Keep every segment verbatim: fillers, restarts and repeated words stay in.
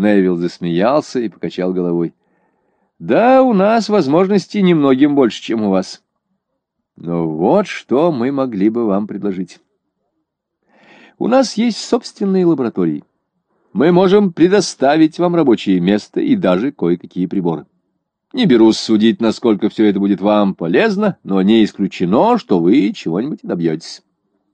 Невилл засмеялся и покачал головой. Да, у нас возможностей немногим больше, чем у вас. Но вот что мы могли бы вам предложить. У нас есть собственные лаборатории. Мы можем предоставить вам рабочее место и даже кое-какие приборы. Не берусь судить, насколько все это будет вам полезно, но не исключено, что вы чего-нибудь добьетесь.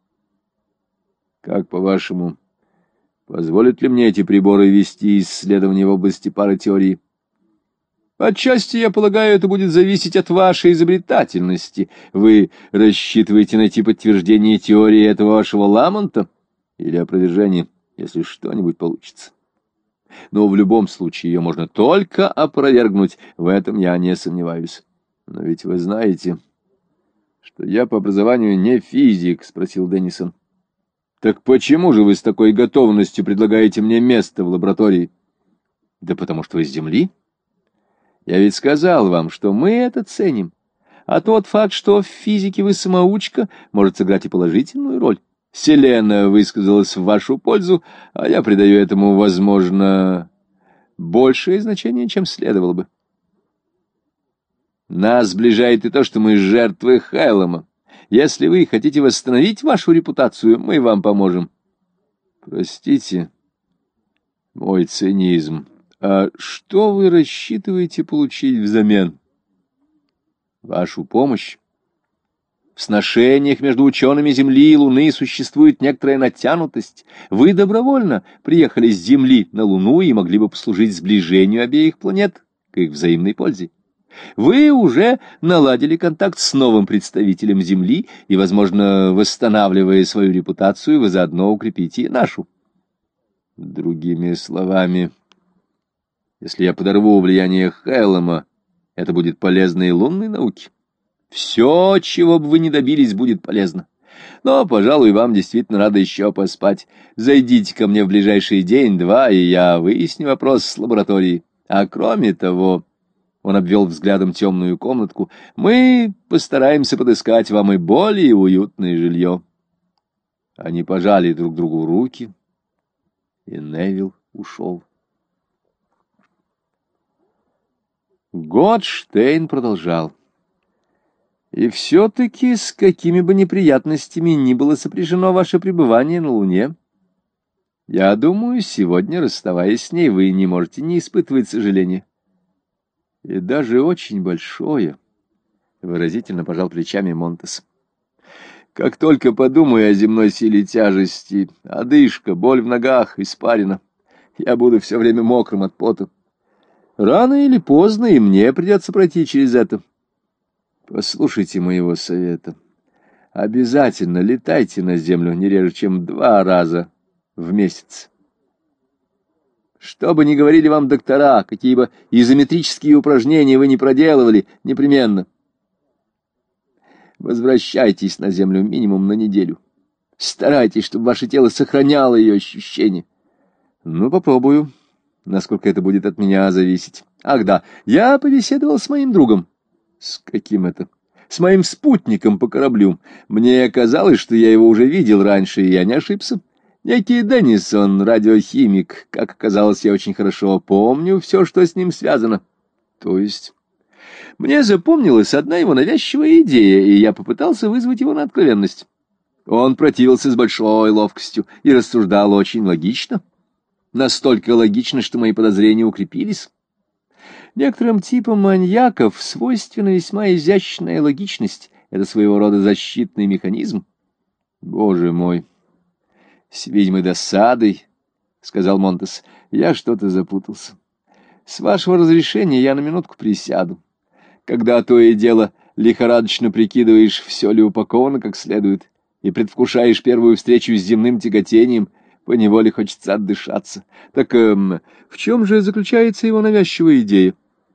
Как по-вашему, позволят ли мне эти приборы вести исследования в области паратеории? Отчасти, я полагаю, это будет зависеть от вашей изобретательности. Вы рассчитываете найти подтверждение теории этого вашего Ламонта или опровержение, если что-нибудь получится. Но в любом случае ее можно только опровергнуть, в этом я не сомневаюсь. Но ведь вы знаете, что я по образованию не физик, — спросил Деннисон. Так почему же вы с такой готовностью предлагаете мне место в лаборатории? Да потому что вы с Земли. Я ведь сказал вам, что мы это ценим. А тот факт, что в физике вы самоучка, может сыграть и положительную роль. Селена высказалась в вашу пользу, а я придаю этому, возможно, большее значение, чем следовало бы. Нас сближает и то, что мы жертвы Хайлома. Если вы хотите восстановить вашу репутацию, мы вам поможем. Простите мой цинизм. А что вы рассчитываете получить взамен? Вашу помощь? В сношениях между учеными Земли и Луны существует некоторая натянутость. Вы добровольно приехали с Земли на Луну и могли бы послужить сближению обеих планет к их взаимной пользе. Вы уже наладили контакт с новым представителем Земли и, возможно, восстанавливая свою репутацию, вы заодно укрепите и нашу. Другими словами, если я подорву влияние Хайлома, это будет полезно и лунной науке. Все, чего бы вы ни добились, будет полезно. Но, пожалуй, вам действительно надо еще поспать. Зайдите ко мне в ближайший день-два, и я выясню вопрос с лабораторией. А кроме того, он обвел взглядом темную комнатку, мы постараемся подыскать вам и более уютное жилье. Они пожали друг другу руки, и Невилл ушел. Готштейн продолжал. И все-таки, с какими бы неприятностями ни было сопряжено ваше пребывание на Луне, я думаю, сегодня, расставаясь с ней, вы не можете не испытывать сожаления. И даже очень большое, — выразительно пожал плечами Монтес. Как только подумаю о земной силе тяжести, одышка, боль в ногах, испарина, я буду все время мокрым от пота. Рано или поздно и мне придется пройти через это. Послушайте моего совета. Обязательно летайте на Землю не реже, чем два раза в месяц. Что бы ни говорили вам доктора, какие бы изометрические упражнения вы ни проделывали, непременно возвращайтесь на Землю минимум на неделю. Старайтесь, чтобы ваше тело сохраняло ее ощущения. Ну, попробую, насколько это будет от меня зависеть. Ах да, я побеседовал с моим другом. С каким это? С моим спутником по кораблю. Мне казалось, что я его уже видел раньше, и я не ошибся. Некий Деннисон, радиохимик. Как оказалось, я очень хорошо помню все, что с ним связано. То есть... Мне запомнилась одна его навязчивая идея, и я попытался вызвать его на откровенность. Он противился с большой ловкостью и рассуждал очень логично. Настолько логично, что мои подозрения укрепились. Некоторым типам маньяков свойственна весьма изящная логичность. Это своего рода защитный механизм. Боже мой! С видимой досадой, — сказал Монтес, — я что-то запутался. С вашего разрешения я на минутку присяду. Когда то и дело лихорадочно прикидываешь, все ли упаковано как следует, и предвкушаешь первую встречу с земным тяготением, поневоле хочется отдышаться. Так эм, в чем же заключается его навязчивая идея?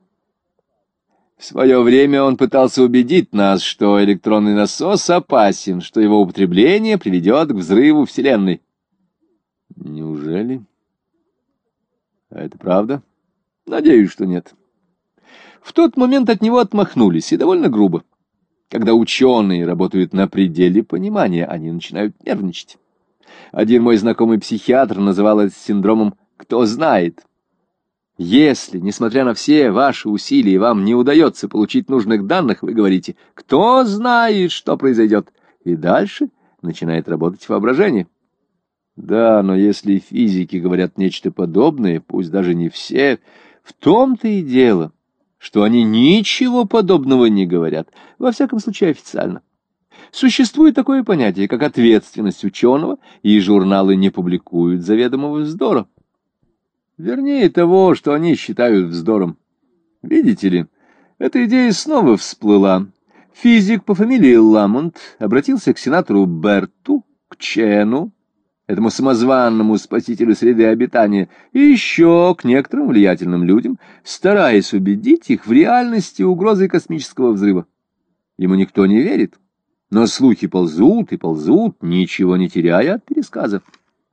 В свое время он пытался убедить нас, что электронный насос опасен, что его употребление приведет к взрыву Вселенной. Неужели? А это правда? Надеюсь, что нет. В тот момент от него отмахнулись, и довольно грубо. Когда ученые работают на пределе понимания, они начинают нервничать. Один мой знакомый психиатр называл это синдромом «кто знает». Если, несмотря на все ваши усилия, вам не удается получить нужных данных, вы говорите: «Кто знает, что произойдет?» И дальше начинает работать воображение. Да, но если физики говорят нечто подобное, пусть даже не все, в том-то и дело, что они ничего подобного не говорят, во всяком случае официально. Существует такое понятие, как ответственность ученого, и журналы не публикуют заведомого вздора. Вернее того, что они считают вздором. Видите ли, эта идея снова всплыла. Физик по фамилии Ламонт обратился к сенатору Берту, к Чену, этому самозванному спасителю среды обитания, и еще к некоторым влиятельным людям, стараясь убедить их в реальности угрозы космического взрыва. Ему никто не верит, но слухи ползут и ползут, ничего не теряя от пересказов.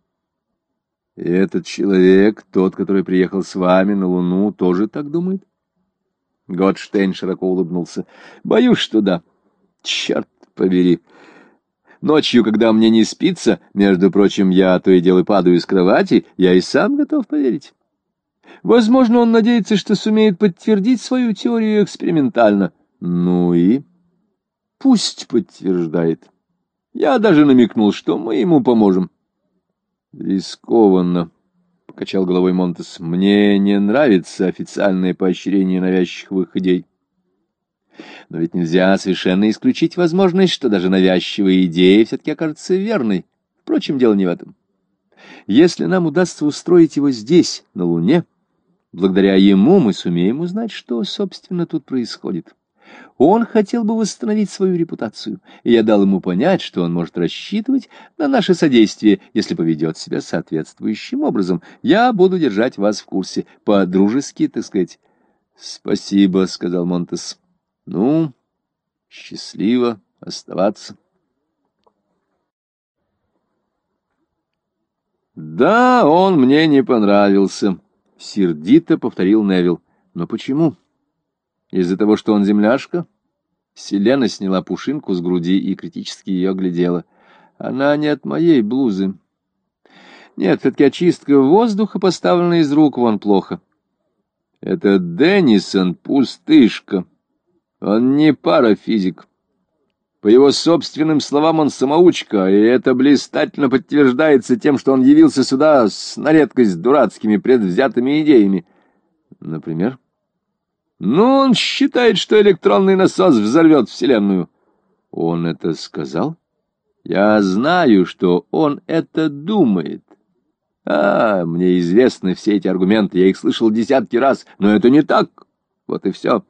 И этот человек, тот, который приехал с вами на Луну, тоже так думает? Готштейн широко улыбнулся. Боюсь, что да. Черт побери. Ночью, когда мне не спится, между прочим, я то и дело падаю с кровати, я и сам готов поверить. Возможно, он надеется, что сумеет подтвердить свою теорию экспериментально. Ну и пусть подтверждает. Я даже намекнул, что мы ему поможем. Рискованно, — покачал головой Монтес. Мне не нравится официальное поощрение навязчивых идей. Но ведь нельзя совершенно исключить возможность, что даже навязчивая идея все-таки окажется верной. Впрочем, дело не в этом. Если нам удастся устроить его здесь, на Луне, благодаря ему мы сумеем узнать, что, собственно, тут происходит. Он хотел бы восстановить свою репутацию, и я дал ему понять, что он может рассчитывать на наше содействие, если поведет себя соответствующим образом. Я буду держать вас в курсе, по-дружески, так сказать. — Спасибо, — сказал Монтес. — Ну, счастливо оставаться. — Да, он мне не понравился, — сердито повторил Невилл. — Но почему? Из-за того, что он земляшка? Селена сняла пушинку с груди и критически ее оглядела. Она не от моей блузы. Нет, все-таки очистка воздуха, поставленная из рук, вон плохо. Это Деннисон пустышка. Он не парафизик. По его собственным словам, он самоучка, и это блистательно подтверждается тем, что он явился сюда с на редкость дурацкими предвзятыми идеями. Например? Ну, он считает, что электронный насос взорвет Вселенную. Он это сказал? Я знаю, что он это думает. А, мне известны все эти аргументы, я их слышал десятки раз, но это не так. Вот и все.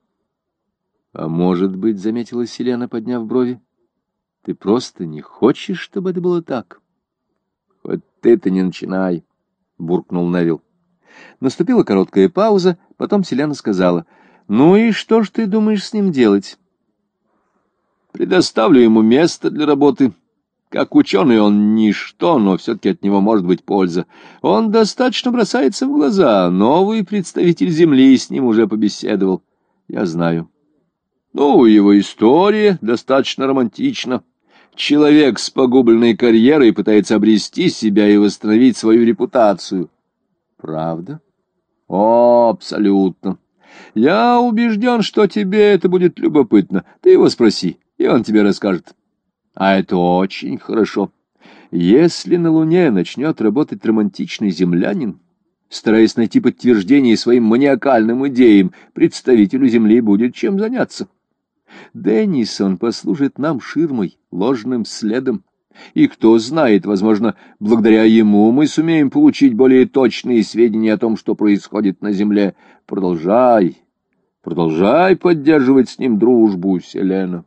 А может быть, — заметила Селена, подняв брови, — ты просто не хочешь, чтобы это было так? Хоть ты-то не начинай, — буркнул Невилл. Наступила короткая пауза, потом Селена сказала: «Ну и что ж ты думаешь с ним делать?» «Предоставлю ему место для работы. Как ученый он ничто, но все-таки от него может быть польза. Он достаточно бросается в глаза. Новый представитель Земли с ним уже побеседовал. Я знаю. Ну, его история достаточно романтична. Человек с погубленной карьерой пытается обрести себя и восстановить свою репутацию». «Правда?» «О, абсолютно. Я убежден, что тебе это будет любопытно. Ты его спроси, и он тебе расскажет. А это очень хорошо. Если на Луне начнет работать романтичный землянин, стараясь найти подтверждение своим маниакальным идеям, представителю Земли будет чем заняться. Деннисон послужит нам ширмой, ложным следом. И кто знает, возможно, благодаря ему мы сумеем получить более точные сведения о том, что происходит на Земле. Продолжай, продолжай поддерживать с ним дружбу, Селена».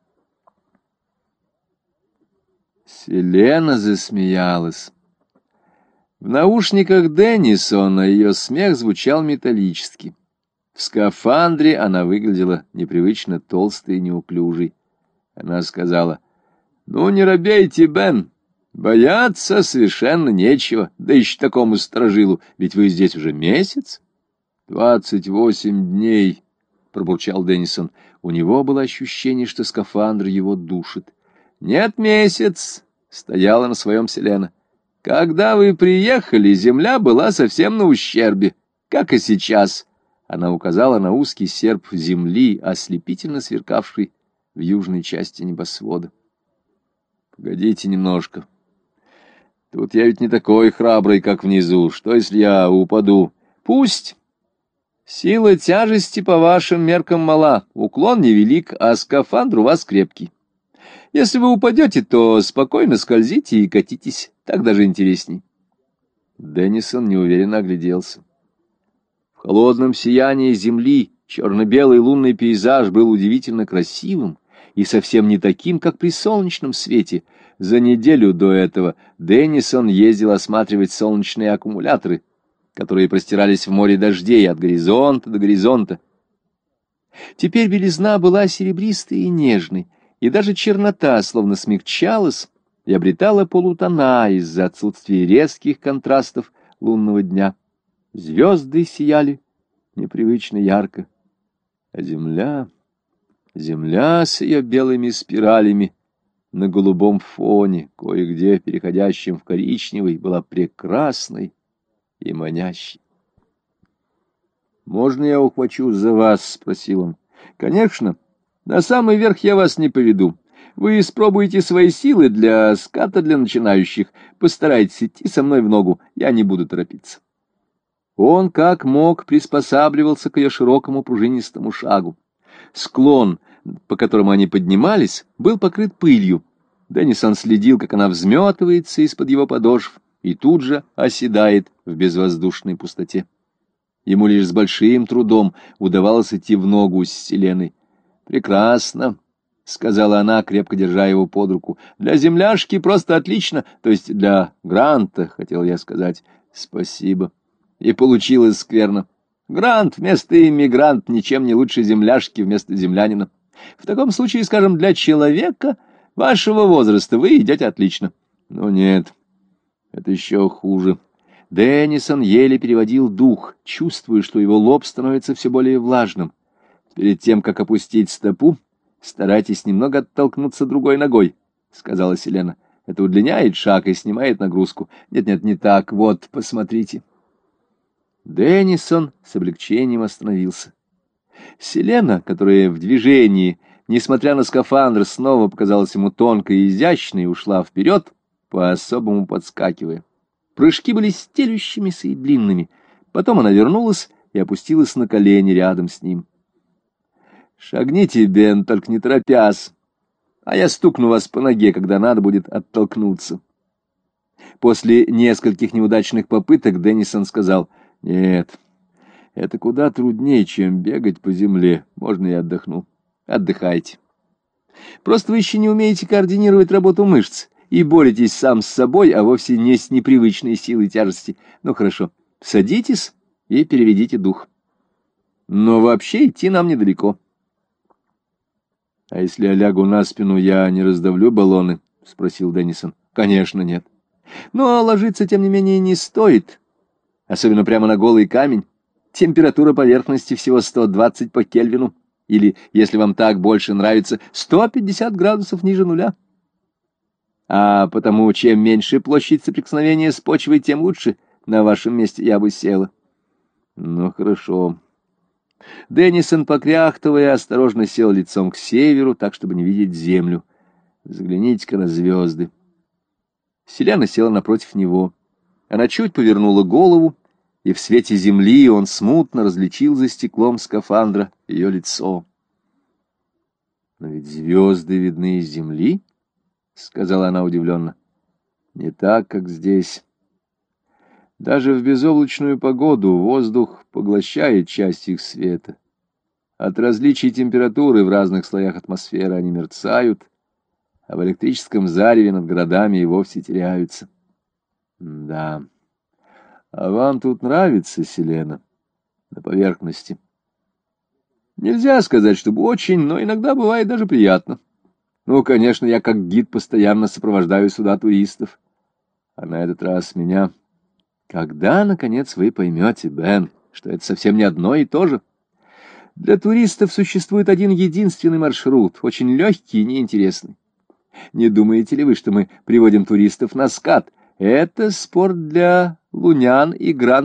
Селена засмеялась. В наушниках Деннисона ее смех звучал металлически. В скафандре она выглядела непривычно толстой и неуклюжей. Она сказала: «Ну, не робейте, Бен, бояться совершенно нечего, да еще такому сторожилу, ведь вы здесь уже месяц». «Двадцать восемь дней», — пробурчал Деннисон. У него было ощущение, что скафандр его душит. «Нет, месяц», — стояла на своем Селена. «Когда вы приехали, земля была совсем на ущербе. как и сейчас. Она указала на узкий серп земли, ослепительно сверкавший в южной части небосвода. Погодите немножко. Тут я ведь не такой храбрый, как внизу. Что, если я упаду? Пусть. Сила тяжести по вашим меркам мала, уклон невелик, а скафандр у вас крепкий. Если вы упадете, то спокойно скользите и катитесь, так даже интересней. Деннисон неуверенно огляделся. В холодном сиянии земли черно-белый лунный пейзаж был удивительно красивым и совсем не таким, как при солнечном свете. За неделю до этого Деннисон ездил осматривать солнечные аккумуляторы, которые простирались в море дождей от горизонта до горизонта. Теперь белизна была серебристой и нежной, и даже чернота словно смягчалась и обретала полутона из-за отсутствия резких контрастов лунного дня. Звезды сияли непривычно ярко, а земля, земля с ее белыми спиралями на голубом фоне, кое-где переходящим в коричневый, была прекрасной и манящей. «Можно я ухвачусь за вас?» — спросил он. «Конечно. На самый верх я вас не поведу. Вы испробуете свои силы для ската для начинающих. Постарайтесь идти со мной в ногу, я не буду торопиться». Он как мог приспосабливался к ее широкому пружинистому шагу. Склон, по которому они поднимались, был покрыт пылью. Деннисон следил, как она взметывается из-под его подошв и тут же оседает в безвоздушной пустоте. Ему лишь с большим трудом удавалось идти в ногу с Селеной. «Прекрасно», — сказала она, крепко держа его под руку. «Для земляшки просто отлично, то есть для Гранта, хотел я сказать. Спасибо». И получилось скверно. Грант вместо иммигрант ничем не лучше земляшки вместо землянина. В таком случае, скажем, для человека вашего возраста вы идете отлично. Но нет, это еще хуже. Деннисон еле переводил дух, чувствуя, что его лоб становится все более влажным. Перед тем, как опустить стопу, старайтесь немного оттолкнуться другой ногой, — сказала Селена. Это удлиняет шаг и снимает нагрузку. Нет-нет, не так. Вот, посмотрите. Деннисон с облегчением остановился. Селена, которая в движении, несмотря на скафандр, снова показалась ему тонкой и изящной, ушла вперед, по-особому подскакивая. Прыжки были стелющимися и длинными. Потом она вернулась и опустилась на колени рядом с ним. «Шагните, Бен, только не торопясь, а я стукну вас по ноге, когда надо будет оттолкнуться». После нескольких неудачных попыток Деннисон сказал: «Нет, это куда труднее, чем бегать по земле. Можно я отдохну? Отдыхайте. Просто вы еще не умеете координировать работу мышц и боретесь сам с собой, а вовсе не с непривычной силой тяжести. Ну, хорошо, садитесь и переведите дух. Но вообще идти нам недалеко». «А если я лягу на спину, я не раздавлю баллоны?» — спросил Деннисон. «Конечно, нет. Но ложиться, тем не менее, не стоит». Особенно прямо на голый камень. Температура поверхности всего сто двадцать по Кельвину, или, если вам так больше нравится, сто пятьдесят градусов ниже нуля. А потому, чем меньше площадь соприкосновения с почвой, тем лучше. На вашем месте я бы села. Ну, хорошо. Деннисон, покряхтывая, осторожно сел лицом к северу, так, чтобы не видеть землю. Взгляните-ка на звезды. Селена села напротив него. Она чуть повернула голову, и в свете земли он смутно различил за стеклом скафандра ее лицо. «Но ведь звезды видны из земли», — сказала она удивленно. «Не так, как здесь. Даже в безоблачную погоду воздух поглощает часть их света. От различий температуры в разных слоях атмосферы они мерцают, а в электрическом зареве над городами и вовсе теряются. Да. А вам тут нравится, Селена, на поверхности?» «Нельзя сказать, чтобы очень, но иногда бывает даже приятно. Ну, конечно, я как гид постоянно сопровождаю сюда туристов. А на этот раз меня... Когда, наконец, вы поймете, Бен, что это совсем не одно и то же? Для туристов существует один единственный маршрут, очень легкий и неинтересный. Не думаете ли вы, что мы приводим туристов на скат? Это спорт для лунян и грантов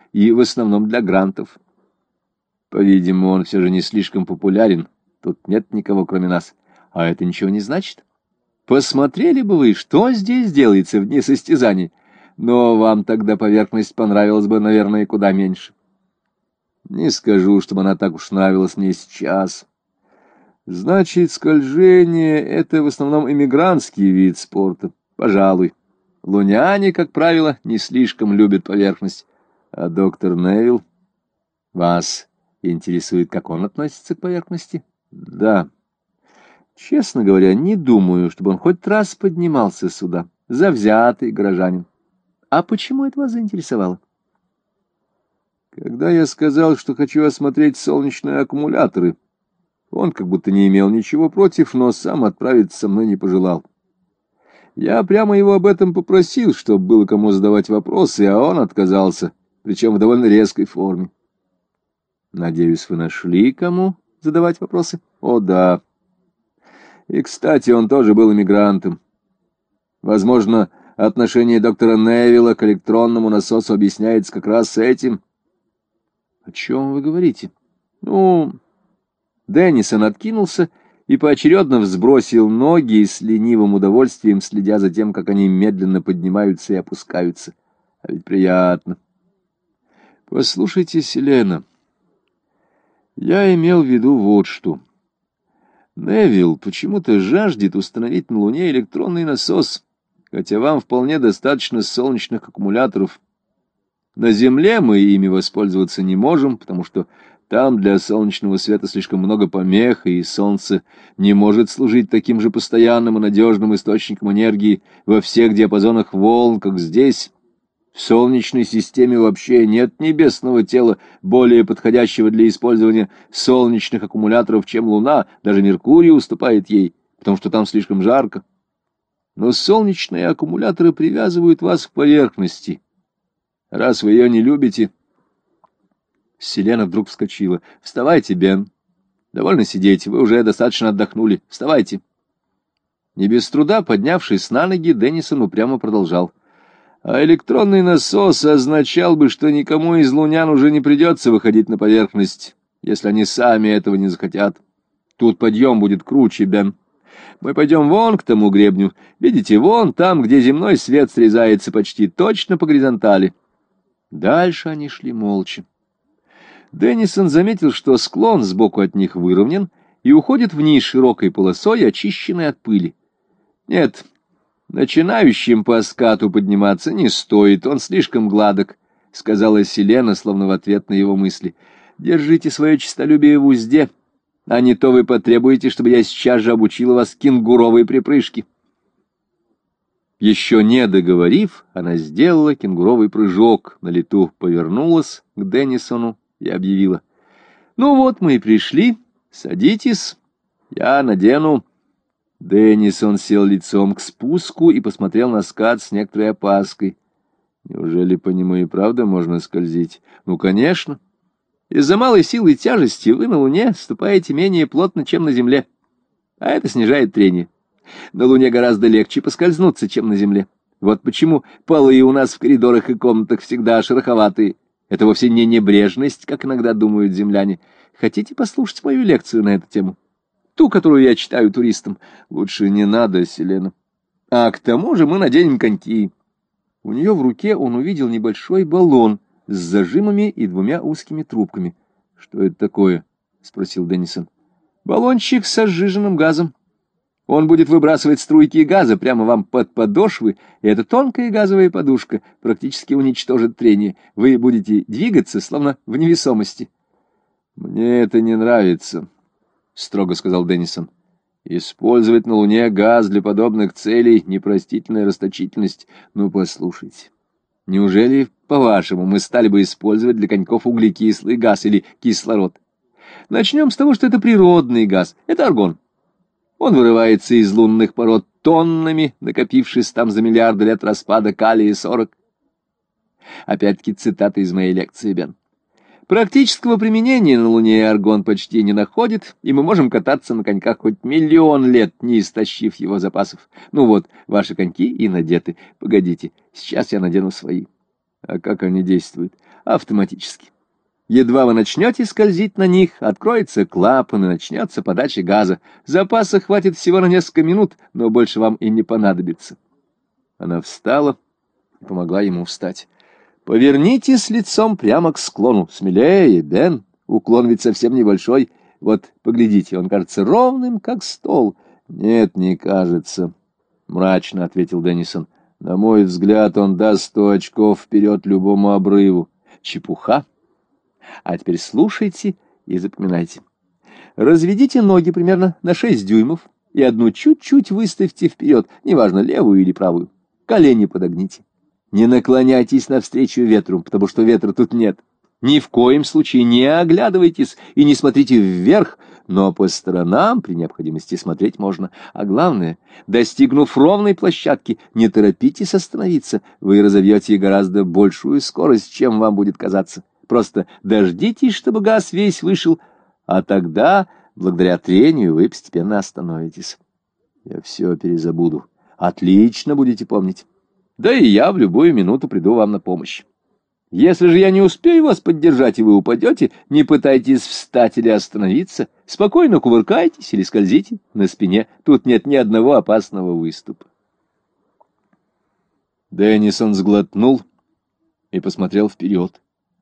и в основном для грантов. По-видимому, он все же не слишком популярен. Тут нет никого, кроме нас. А это ничего не значит. Посмотрели бы вы, что здесь делается в дни состязаний. Но вам тогда поверхность понравилась бы, наверное, куда меньше. Не скажу, чтобы она так уж нравилась мне сейчас. Значит, скольжение — это в основном эмигрантский вид спорта. Пожалуй. Луняне, как правило, не слишком любят поверхность. А доктор Невилл? Вас интересует, как он относится к поверхности? Да. Честно говоря, не думаю, чтобы он хоть раз поднимался сюда. Завзятый горожанин. А почему это вас заинтересовало? Когда я сказал, что хочу осмотреть солнечные аккумуляторы, он как будто не имел ничего против, но сам отправиться со мной не пожелал. Я прямо его об этом попросил, чтобы было кому задавать вопросы, а он отказался, причем в довольно резкой форме. Надеюсь, вы нашли, кому задавать вопросы? О, да. И, кстати, он тоже был эмигрантом. Возможно, отношение доктора Невилла к электронному насосу объясняется как раз этим. О чем вы говорите? Ну, Деннисон откинулся и поочередно взбросил ноги с ленивым удовольствием, следя за тем, как они медленно поднимаются и опускаются. А ведь приятно. Послушайте, Селена, я имел в виду вот что. Невилл почему-то жаждет установить на Луне электронный насос, хотя вам вполне достаточно солнечных аккумуляторов. На Земле мы ими воспользоваться не можем, потому что там для солнечного света слишком много помех, и Солнце не может служить таким же постоянным и надежным источником энергии во всех диапазонах волн, как здесь. В Солнечной системе вообще нет небесного тела, более подходящего для использования солнечных аккумуляторов, чем Луна. Даже Меркурий уступает ей, потому что там слишком жарко. Но солнечные аккумуляторы привязывают вас к поверхности. Раз вы ее не любите... Селена вдруг вскочила. «Вставайте, Бен. Довольно сидеть, вы уже достаточно отдохнули. Вставайте». Не без труда, поднявшись на ноги, Деннисон упрямо продолжал. А электронный насос означал бы, что никому из лунян уже не придется выходить на поверхность, если они сами этого не захотят. Тут подъем будет круче, Бен. Мы пойдем вон к тому гребню. Видите, вон там, где земной свет срезается почти точно по горизонтали. Дальше они шли молча. Деннисон заметил, что склон сбоку от них выровнен и уходит вниз широкой полосой, очищенной от пыли. Нет, начинающим по скату подниматься не стоит, он слишком гладок, — сказала Селена, словно в ответ на его мысли. Держите свое честолюбие в узде, а не то вы потребуете, чтобы я сейчас же обучила вас кенгуровой припрыжке. Еще не договорив, она сделала кенгуровый прыжок, на лету повернулась к Деннисону и объявила. «Ну вот мы и пришли. Садитесь. Я надену». Деннисон сел лицом к спуску и посмотрел на скат с некоторой опаской. «Неужели по нему и правда можно скользить?» «Ну, конечно. Из-за малой силы тяжести вы на Луне ступаете менее плотно, чем на Земле. А это снижает трение. На Луне гораздо легче поскользнуться, чем на Земле. Вот почему полы у нас в коридорах и комнатах всегда шероховатые. Это вовсе не небрежность, как иногда думают земляне. Хотите послушать мою лекцию на эту тему? Ту, которую я читаю туристам. Лучше не надо, Селена. А к тому же мы наденем коньки». У нее в руке он увидел небольшой баллон с зажимами и двумя узкими трубками. «Что это такое?» — спросил Деннисон. «Баллончик со сжиженным газом. Он будет выбрасывать струйки газа прямо вам под подошвы, и эта тонкая газовая подушка практически уничтожит трение. Вы будете двигаться, словно в невесомости». «Мне это не нравится», — строго сказал Деннисон. «Использовать на Луне газ для подобных целей — непростительная расточительность. Ну, послушайте, неужели, по-вашему, мы стали бы использовать для коньков углекислый газ или кислород? Начнем с того, что это природный газ, это аргон. Он вырывается из лунных пород тоннами, накопившись там за миллиарды лет распада калия-сорок. Опять-таки цитата из моей лекции, Бен. Практического применения на Луне аргон почти не находит, и мы можем кататься на коньках хоть миллион лет, не истощив его запасов. Ну вот, ваши коньки и надеты. Погодите, сейчас я надену свои. А как они действуют? автоматически. Едва вы начнете скользить на них, откроется клапан и начнется подача газа. Запаса хватит всего на несколько минут, но больше вам и не понадобится. Она встала и помогла ему встать. Повернитесь лицом прямо к склону. Смелее, Бен. Уклон ведь совсем небольшой. Вот, поглядите, он кажется ровным, как стол. Нет, не кажется, — мрачно ответил Деннисон. На мой взгляд, он даст сто очков вперед любому обрыву. Чепуха. А теперь слушайте и запоминайте. Разведите ноги примерно на шесть дюймов и одну чуть-чуть выставьте вперед, неважно, левую или правую. Колени подогните. Не наклоняйтесь навстречу ветру, потому что ветра тут нет. Ни в коем случае не оглядывайтесь и не смотрите вверх, но по сторонам при необходимости смотреть можно. А главное, достигнув ровной площадки, не торопитесь остановиться, вы разовьете гораздо большую скорость, чем вам будет казаться. Просто дождитесь, чтобы газ весь вышел, а тогда, благодаря трению, вы постепенно остановитесь. Я все перезабуду. Отлично будете помнить. Да и я в любую минуту приду вам на помощь. Если же я не успею вас поддержать, и вы упадете, не пытайтесь встать или остановиться. Спокойно кувыркайтесь или скользите на спине. Тут нет ни одного опасного выступа. Деннисон сглотнул и посмотрел вперед.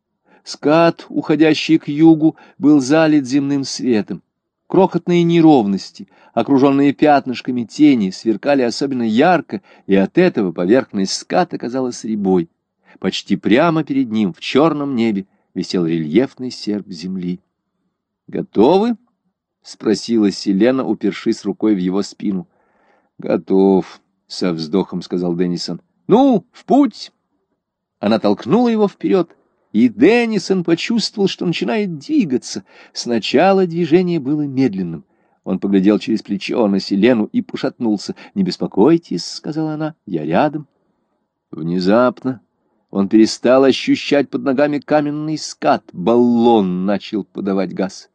Скат, уходящий к югу, был залит земным светом. Крохотные неровности, окруженные пятнышками тени, сверкали особенно ярко, и от этого поверхность ската казалась рябой. Почти прямо перед ним, в черном небе, висел рельефный серп земли. «Готовы?» — спросила Селена, упершись рукой в его спину. «Готов», — со вздохом сказал Деннисон. «Ну, в путь!» Она толкнула его вперед, и Деннисон почувствовал, что начинает двигаться. Сначала движение было медленным. Он поглядел через плечо на Селену и пошатнулся. «Не беспокойтесь», — сказала она, — «я рядом». Внезапно он перестал ощущать под ногами каменный скат. Баллон начал подавать газ.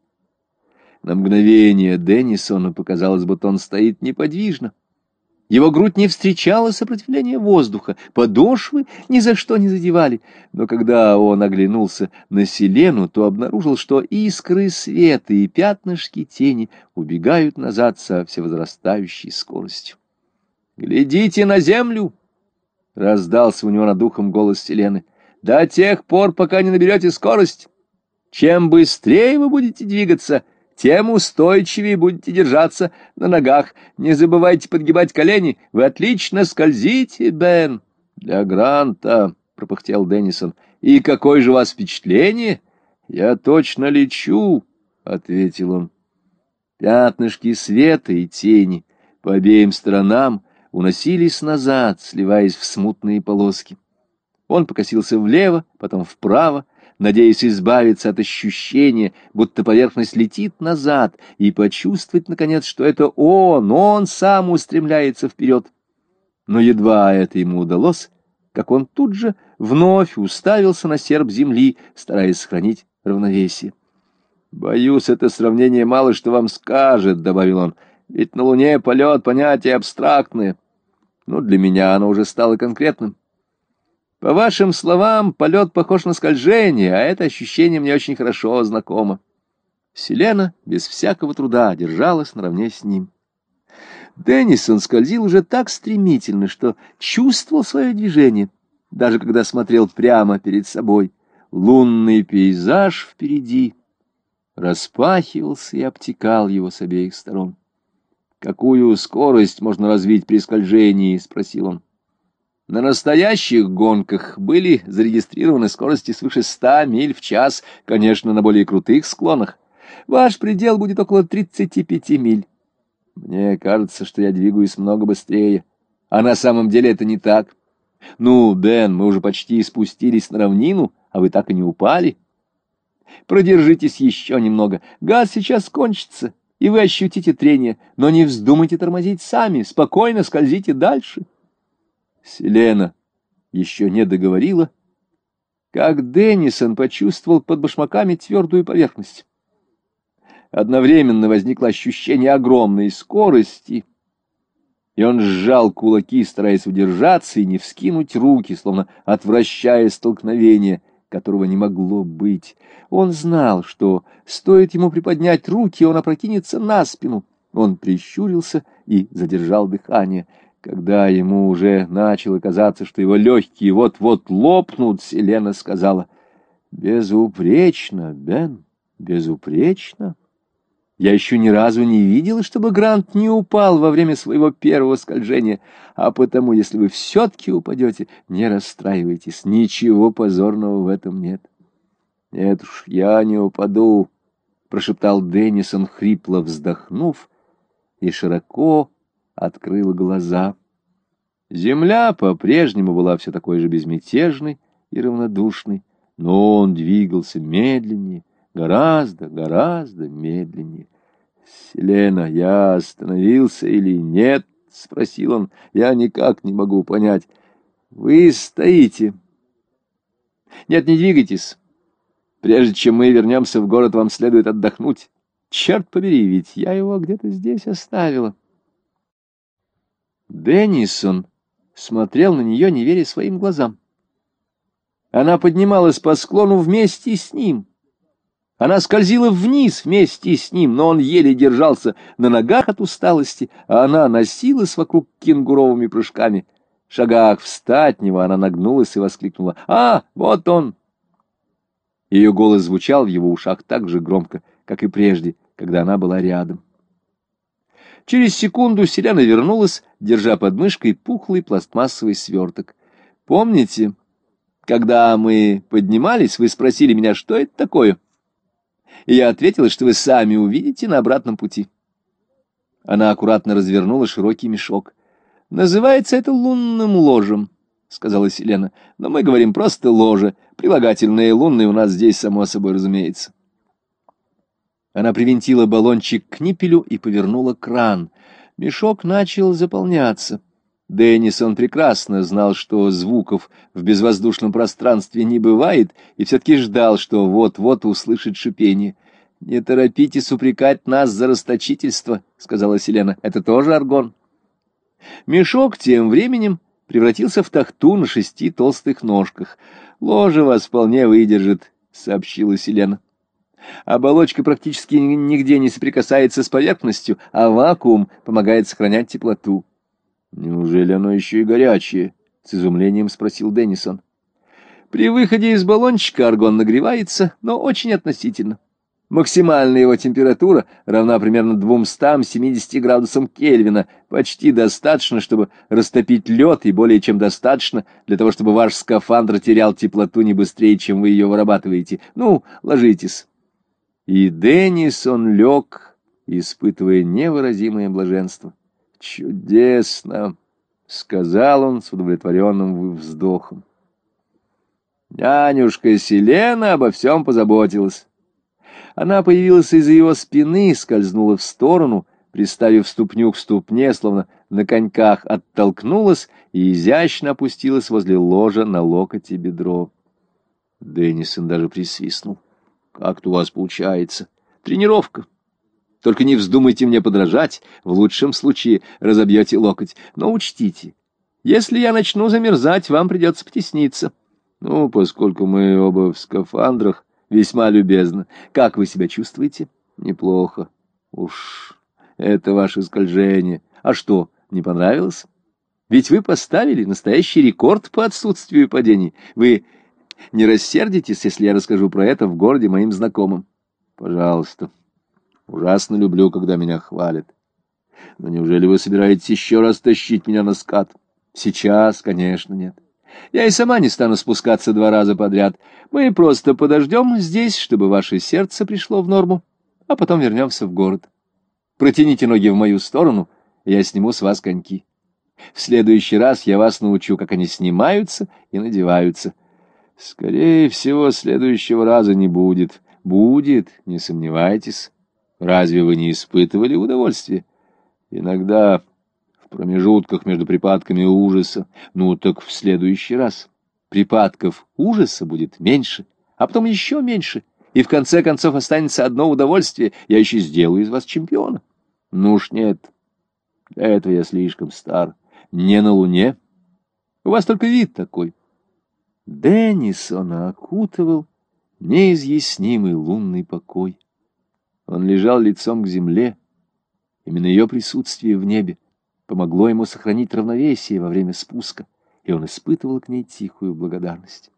На мгновение Деннисону показалось, будто он стоит неподвижно. Его грудь не встречала сопротивления воздуха, подошвы ни за что не задевали. Но когда он оглянулся на Селену, то обнаружил, что искры света и пятнышки тени убегают назад со всевозрастающей скоростью. «Глядите на землю!» — раздался у него над ухом голос Селены. «До тех пор, пока не наберете скорость. Чем быстрее вы будете двигаться, тем устойчивее будете держаться на ногах. Не забывайте подгибать колени. Вы отлично скользите, Бен». «Для Гранта», — пропыхтел Деннисон. «И какое же у вас впечатление?» «Я точно лечу», — ответил он. Пятнышки света и тени по обеим сторонам уносились назад, сливаясь в смутные полоски. Он покосился влево, потом вправо, надеясь избавиться от ощущения, будто поверхность летит назад, и почувствовать, наконец, что это он, он сам устремляется вперед. Но едва это ему удалось, как он тут же вновь уставился на серп земли, стараясь сохранить равновесие. «Боюсь, это сравнение мало что вам скажет», — добавил он, — «ведь на Луне полет — понятие абстрактное. Но для меня оно уже стало конкретным. По вашим словам, полет похож на скольжение, а это ощущение мне очень хорошо знакомо». Селена без всякого труда держалась наравне с ним. Деннисон скользил уже так стремительно, что чувствовал свое движение, даже когда смотрел прямо перед собой. Лунный пейзаж впереди распахивался и обтекал его с обеих сторон. «Какую скорость можно развить при скольжении?» — спросил он. На настоящих гонках были зарегистрированы скорости свыше ста миль в час, конечно, на более крутых склонах. Ваш предел будет около тридцати пяти миль. Мне кажется, что я двигаюсь много быстрее. А на самом деле это не так. Ну, Дэн, мы уже почти спустились на равнину, а вы так и не упали. Продержитесь еще немного. Газ сейчас кончится, и вы ощутите трение. Но не вздумайте тормозить сами. Спокойно скользите дальше. Селена еще не договорила, как Деннисон почувствовал под башмаками твердую поверхность. Одновременно возникло ощущение огромной скорости, и он сжал кулаки, стараясь удержаться и не вскинуть руки, словно отвращая столкновение, которого не могло быть. Он знал, что стоит ему приподнять руки, он опрокинется на спину. Он прищурился и задержал дыхание. Когда ему уже начало казаться, что его легкие вот-вот лопнут, Селена сказала: «Безупречно, Бен, безупречно. Я еще ни разу не видела, чтобы Грант не упал во время своего первого скольжения, а потому, если вы все-таки упадете, не расстраивайтесь, ничего позорного в этом нет». «Нет уж, я не упаду», — прошептал Деннисон, хрипло вздохнув, и широко открыл глаза. Земля по-прежнему была все такой же безмятежной и равнодушной, но он двигался медленнее, гораздо, гораздо медленнее. «Селена, я остановился или нет?» — спросил он. «Я никак не могу понять. Вы стоите. Нет, не двигайтесь. Прежде чем мы вернемся в город, вам следует отдохнуть. Черт побери, ведь я его где-то здесь оставила». Деннисон смотрел на нее, не веря своим глазам. Она поднималась по склону вместе с ним. Она скользила вниз вместе с ним, но он еле держался на ногах от усталости, а она носилась вокруг кенгуровыми прыжками. В шагах встать от него она нагнулась и воскликнула: «А, вот он!» Ее голос звучал в его ушах так же громко, как и прежде, когда она была рядом. Через секунду Селена вернулась, держа под мышкой пухлый пластмассовый сверток. «Помните, когда мы поднимались, вы спросили меня, что это такое? И я ответила, что вы сами увидите на обратном пути». Она аккуратно развернула широкий мешок. «Называется это лунным ложем», — сказала Селена. «Но мы говорим просто ложе. Прилагательное лунное у нас здесь, само собой разумеется». Она привинтила баллончик к ниппелю и повернула кран. Мешок начал заполняться. Деннисон прекрасно знал, что звуков в безвоздушном пространстве не бывает, и все-таки ждал, что вот-вот услышит шипение. «Не торопитесь упрекать нас за расточительство», — сказала Селена. «Это тоже аргон». Мешок тем временем превратился в тахту на шести толстых ножках. «Ложе вас вполне выдержит», — сообщила Селена. «Оболочка практически нигде не соприкасается с поверхностью, а вакуум помогает сохранять теплоту». «Неужели оно еще и горячее?» — с изумлением спросил Деннисон. «При выходе из баллончика аргон нагревается, но очень относительно. Максимальная его температура равна примерно двумстам семидесяти градусам Кельвина. Почти достаточно, чтобы растопить лед, и более чем достаточно для того, чтобы ваш скафандр терял теплоту не быстрее, чем вы ее вырабатываете. Ну, ложитесь». И Деннисон лег, испытывая невыразимое блаженство. «Чудесно!» — сказал он с удовлетворенным вздохом. Нянюшка Селена обо всем позаботилась. Она появилась из-за его спины, скользнула в сторону, приставив ступню к ступне, словно на коньках, оттолкнулась и изящно опустилась возле ложа на локоть и бедро. Деннисон даже присвистнул. «Как-то у вас получается. Тренировка. Только не вздумайте мне подражать, в лучшем случае разобьете локоть. Но учтите, если я начну замерзать, вам придется потесниться». «Ну, поскольку мы оба в скафандрах, весьма любезно. Как вы себя чувствуете?» «Неплохо. Уж это ваше скольжение. А что, не понравилось? Ведь вы поставили настоящий рекорд по отсутствию падений. Вы не рассердитесь, если я расскажу про это в городе моим знакомым?» «Пожалуйста. Ужасно люблю, когда меня хвалят. Но неужели вы собираетесь еще раз тащить меня на скат?» «Сейчас, конечно, нет. Я и сама не стану спускаться два раза подряд. Мы просто подождем здесь, чтобы ваше сердце пришло в норму, а потом вернемся в город. Протяните ноги в мою сторону, и я сниму с вас коньки. В следующий раз я вас научу, как они снимаются и надеваются». «Скорее всего, следующего раза не будет». «Будет, не сомневайтесь. Разве вы не испытывали удовольствия?» «Иногда в промежутках между припадками ужаса». «Ну так в следующий раз припадков ужаса будет меньше, а потом еще меньше, и в конце концов останется одно удовольствие. Я еще сделаю из вас чемпиона». «Ну уж нет, для этого я слишком стар. Не на Луне. У вас только вид такой». Деннисона окутывал неизъяснимый лунный покой. Он лежал лицом к земле. Именно ее присутствие в небе помогло ему сохранить равновесие во время спуска, и он испытывал к ней тихую благодарность.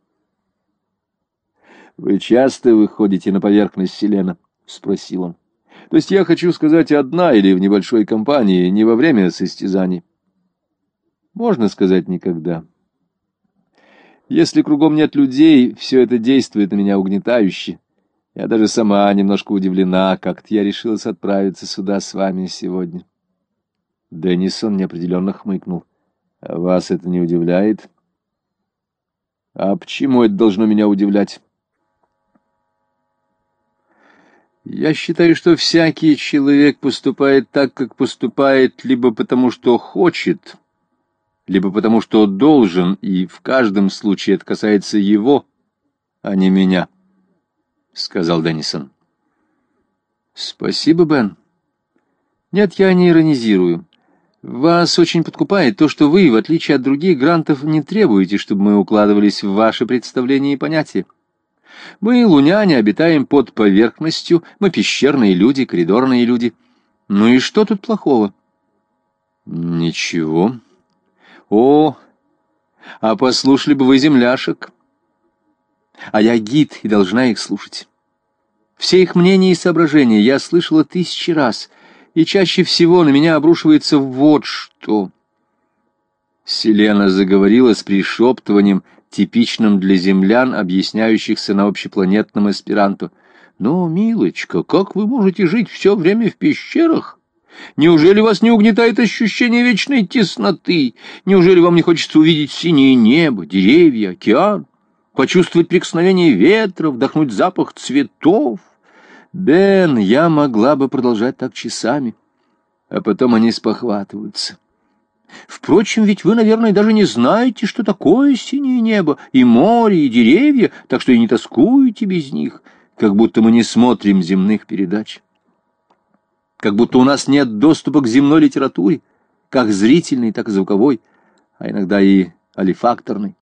«Вы часто выходите на поверхность Селена?» — спросил он. «То есть я хочу сказать, одна или в небольшой компании, не во время состязаний?» «Можно сказать, никогда. Если кругом нет людей, все это действует на меня угнетающе. Я даже сама немножко удивлена, как-то я решилась отправиться сюда с вами сегодня». Деннисон неопределенно хмыкнул. «А вас это не удивляет?» «А почему это должно меня удивлять?» «Я считаю, что всякий человек поступает так, как поступает, либо потому, что хочет, либо потому, что должен, и в каждом случае это касается его, а не меня», — сказал Деннисон. «Спасибо, Бен. Нет, я не иронизирую. Вас очень подкупает то, что вы, в отличие от других грантов, не требуете, чтобы мы укладывались в ваши представления и понятия. Мы, луняне, обитаем под поверхностью, мы пещерные люди, коридорные люди. Ну и что тут плохого?» «Ничего. О, а послушали бы вы земляшек. А я гид и должна их слушать. Все их мнения и соображения я слышала тысячи раз, и чаще всего на меня обрушивается вот что». Селена заговорила с пришептыванием, типичным для землян, объясняющихся на общепланетном эсперанто. «Но, милочка, как вы можете жить все время в пещерах? Неужели вас не угнетает ощущение вечной тесноты? Неужели вам не хочется увидеть синее небо, деревья, океан, почувствовать прикосновение ветра, вдохнуть запах цветов?» Бен, я могла бы продолжать так часами, а потом они спохватываются. Впрочем, ведь вы, наверное, даже не знаете, что такое синее небо, и море, и деревья, так что и не тоскуете без них, как будто мы не смотрим земных передач. Как будто у нас нет доступа к земной литературе, как зрительной, так и звуковой, а иногда и олифакторной.